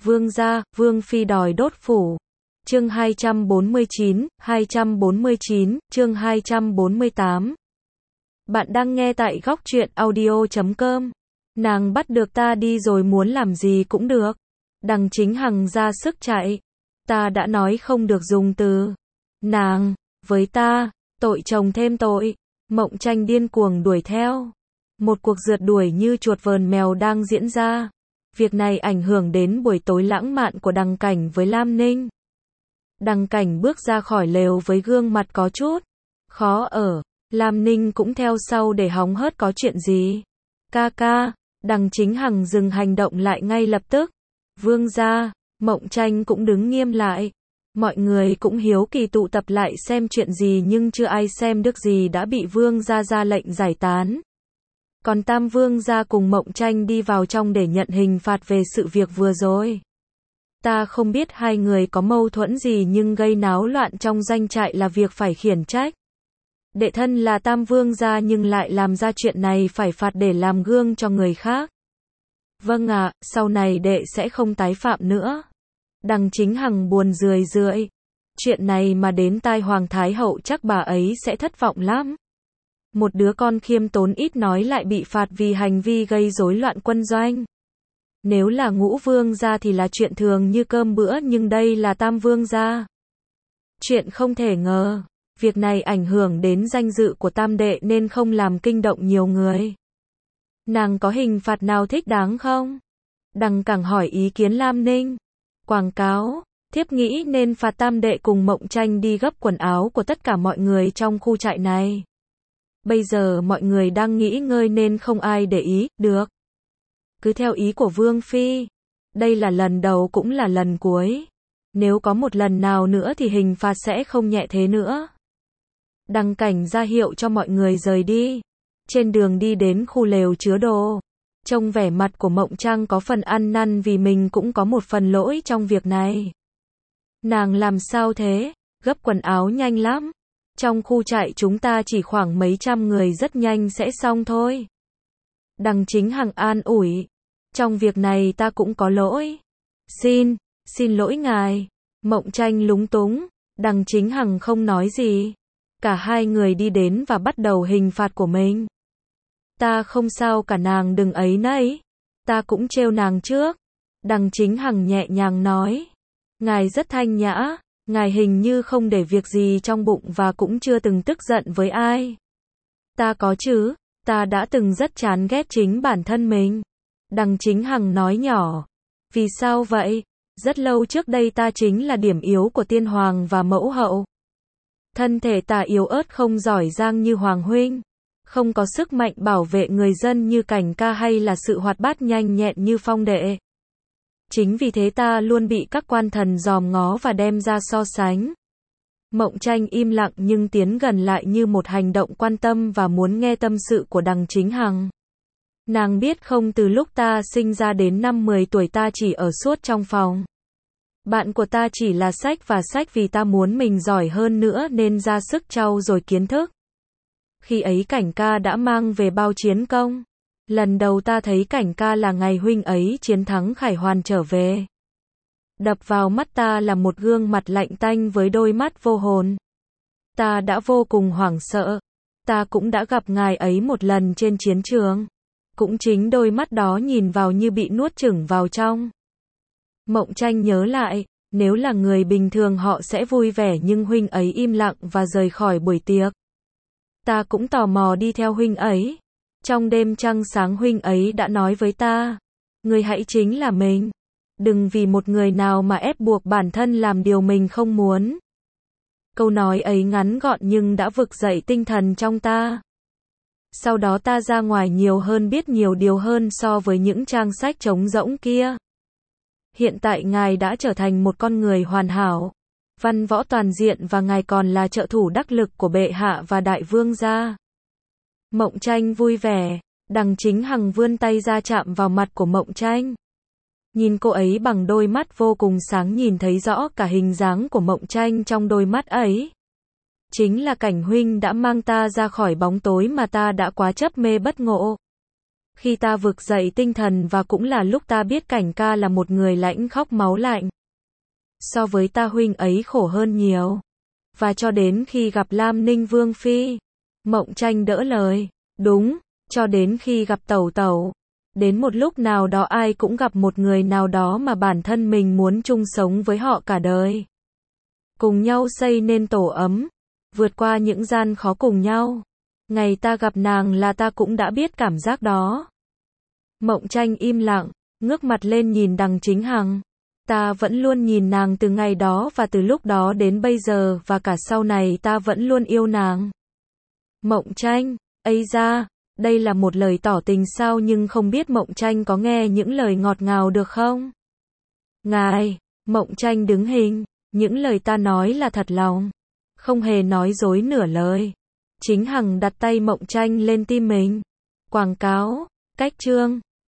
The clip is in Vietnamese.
Vương gia, Vương phi đòi đốt phủ. Chương 249, chương 248. Bạn đang nghe tại góc truyện audio.com. Nàng bắt được ta đi rồi muốn làm gì cũng được. Đằng Chính Hằng ra sức chạy. Ta đã nói không được dùng từ nàng với ta, tội chồng thêm tội. Mộng Tranh điên cuồng đuổi theo. Một cuộc rượt đuổi như chuột vờn mèo đang diễn ra. Việc này ảnh hưởng đến buổi tối lãng mạn của Đằng Cảnh với Lam Ninh. Đằng Cảnh bước ra khỏi lều với gương mặt có chút khó ở. Lam Ninh cũng theo sau để hóng hớt có chuyện gì. Ca ca, Đằng Chính Hằng dừng hành động lại ngay lập tức. Vương gia, Mộng Tranh cũng đứng nghiêm lại. Mọi người cũng hiếu kỳ tụ tập lại xem chuyện gì nhưng chưa ai xem được gì đã bị Vương gia ra lệnh giải tán. Còn Tam Vương gia cùng Mộng Tranh đi vào trong để nhận hình phạt về sự việc vừa rồi. Ta không biết hai người có mâu thuẫn gì nhưng gây náo loạn trong doanh trại là việc phải khiển trách. Đệ thân là Tam Vương gia nhưng lại làm ra chuyện này phải phạt để làm gương cho người khác. Vâng ạ, sau này đệ sẽ không tái phạm nữa. Đằng Chính Hằng buồn rười rượi. Chuyện này mà đến tai Hoàng Thái Hậu chắc bà ấy sẽ thất vọng lắm. Một đứa con khiêm tốn ít nói lại bị phạt vì hành vi gây rối loạn quân doanh. Nếu là Ngũ Vương gia thì là chuyện thường như cơm bữa nhưng đây là Tam Vương gia. Chuyện không thể ngờ. Việc này ảnh hưởng đến danh dự của Tam đệ nên không làm kinh động nhiều người. Nàng có hình phạt nào thích đáng không? Đằng Cảng hỏi ý kiến Lam Ninh. Quảng cáo, thiếp nghĩ nên phạt Tam đệ cùng Mộng Tranh đi gấp quần áo của tất cả mọi người trong khu trại này. Bây giờ mọi người đang nghỉ ngơi nên không ai để ý, được. Cứ theo ý của Vương phi. Đây là lần đầu cũng là lần cuối. Nếu có một lần nào nữa thì hình phạt sẽ không nhẹ thế nữa. Đằng Cảnh ra hiệu cho mọi người rời đi. Trên đường đi đến khu lều chứa đồ. Trông vẻ mặt của Mộng Tranh có phần ăn năn vì mình cũng có một phần lỗi trong việc này. Nàng làm sao thế? Gấp quần áo nhanh lắm. Trong khu trại chúng ta chỉ khoảng mấy trăm người rất nhanh sẽ xong thôi. Đằng Chính Hằng an ủi. Trong việc này ta cũng có lỗi. Xin lỗi ngài. Mộng Tranh lúng túng. Đằng Chính Hằng không nói gì. Cả hai người đi đến và bắt đầu hình phạt của mình. Ta không sao cả, nàng đừng ấy nấy. Ta cũng trêu nàng trước. Đằng Chính Hằng nhẹ nhàng nói. Ngài rất thanh nhã. Ngài hình như không để việc gì trong bụng và cũng chưa từng tức giận với ai. Ta có chứ. Ta đã từng rất chán ghét chính bản thân mình. Đằng Chính Hằng nói nhỏ. Vì sao vậy? Rất lâu trước đây ta chính là điểm yếu của tiên hoàng và mẫu hậu. Thân thể ta yếu ớt không giỏi giang như Hoàng huynh. Không có sức mạnh bảo vệ người dân như Cảnh ca hay là sự hoạt bát nhanh nhẹn như Phong đệ. Chính vì thế ta luôn bị các quan thần dòm ngó và đem ra so sánh. Mộng Tranh im lặng nhưng tiến gần lại như một hành động quan tâm và muốn nghe tâm sự của Đằng Chính Hằng. Nàng biết không, từ lúc ta sinh ra đến năm 10 tuổi ta chỉ ở suốt trong phòng. Bạn của ta chỉ là sách và sách vì ta muốn mình giỏi hơn nữa nên ra sức trau dồi kiến thức. Khi ấy Cảnh ca đã mang về bao chiến công. Lần đầu ta thấy Cảnh ca là ngày huynh ấy chiến thắng Khải Hoàn trở về. Đập vào mắt ta là một gương mặt lạnh tanh với đôi mắt vô hồn. Ta đã vô cùng hoảng sợ. Ta cũng đã gặp ngài ấy một lần trên chiến trường. Cũng chính đôi mắt đó nhìn vào như bị nuốt chửng vào trong. Mộng Tranh nhớ lại, nếu là người bình thường họ sẽ vui vẻ nhưng huynh ấy im lặng và rời khỏi buổi tiệc. Ta cũng tò mò đi theo huynh ấy. Trong đêm trăng sáng huynh ấy đã nói với ta. Người hãy chính là mình. Đừng vì một người nào mà ép buộc bản thân làm điều mình không muốn. Câu nói ấy ngắn gọn nhưng đã vực dậy tinh thần trong ta. Sau đó ta ra ngoài nhiều hơn, biết nhiều điều hơn so với những trang sách trống rỗng kia. Hiện tại ngài đã trở thành một con người hoàn hảo, văn võ toàn diện và ngài còn là trợ thủ đắc lực của bệ hạ và đại vương gia. Mộng Tranh vui vẻ. Đằng Chính Hằng vươn tay ra chạm vào mặt của Mộng Tranh. Nhìn cô ấy bằng đôi mắt vô cùng sáng, nhìn thấy rõ cả hình dáng của Mộng Tranh trong đôi mắt ấy. Chính là Cảnh huynh đã mang ta ra khỏi bóng tối mà ta đã quá chấp mê bất ngộ. Khi ta vực dậy tinh thần và cũng là lúc ta biết Cảnh ca là một người lãnh khóc máu lạnh. So với ta huynh ấy khổ hơn nhiều. Và cho đến khi gặp Lam Ninh Vương Phi. Mộng Tranh đỡ lời. Đúng, cho đến khi gặp Tẩu Tẩu. Đến một lúc nào đó ai cũng gặp một người nào đó mà bản thân mình muốn chung sống với họ cả đời. Cùng nhau xây nên tổ ấm. Vượt qua những gian khó cùng nhau. Ngày ta gặp nàng là ta cũng đã biết cảm giác đó. Mộng Tranh im lặng, ngước mặt lên nhìn Đằng Chính Hằng. Ta vẫn luôn nhìn nàng từ ngày đó và từ lúc đó đến bây giờ và cả sau này ta vẫn luôn yêu nàng. Mộng Tranh, ây da, đây là một lời tỏ tình sao nhưng không biết Mộng Tranh có nghe những lời ngọt ngào được không? Ngài, Mộng Tranh đứng hình, những lời ta nói là thật lòng. Không hề nói dối nửa lời. Chính Hằng đặt tay Mộng Tranh lên tim mình. Quảng cáo, cách chương.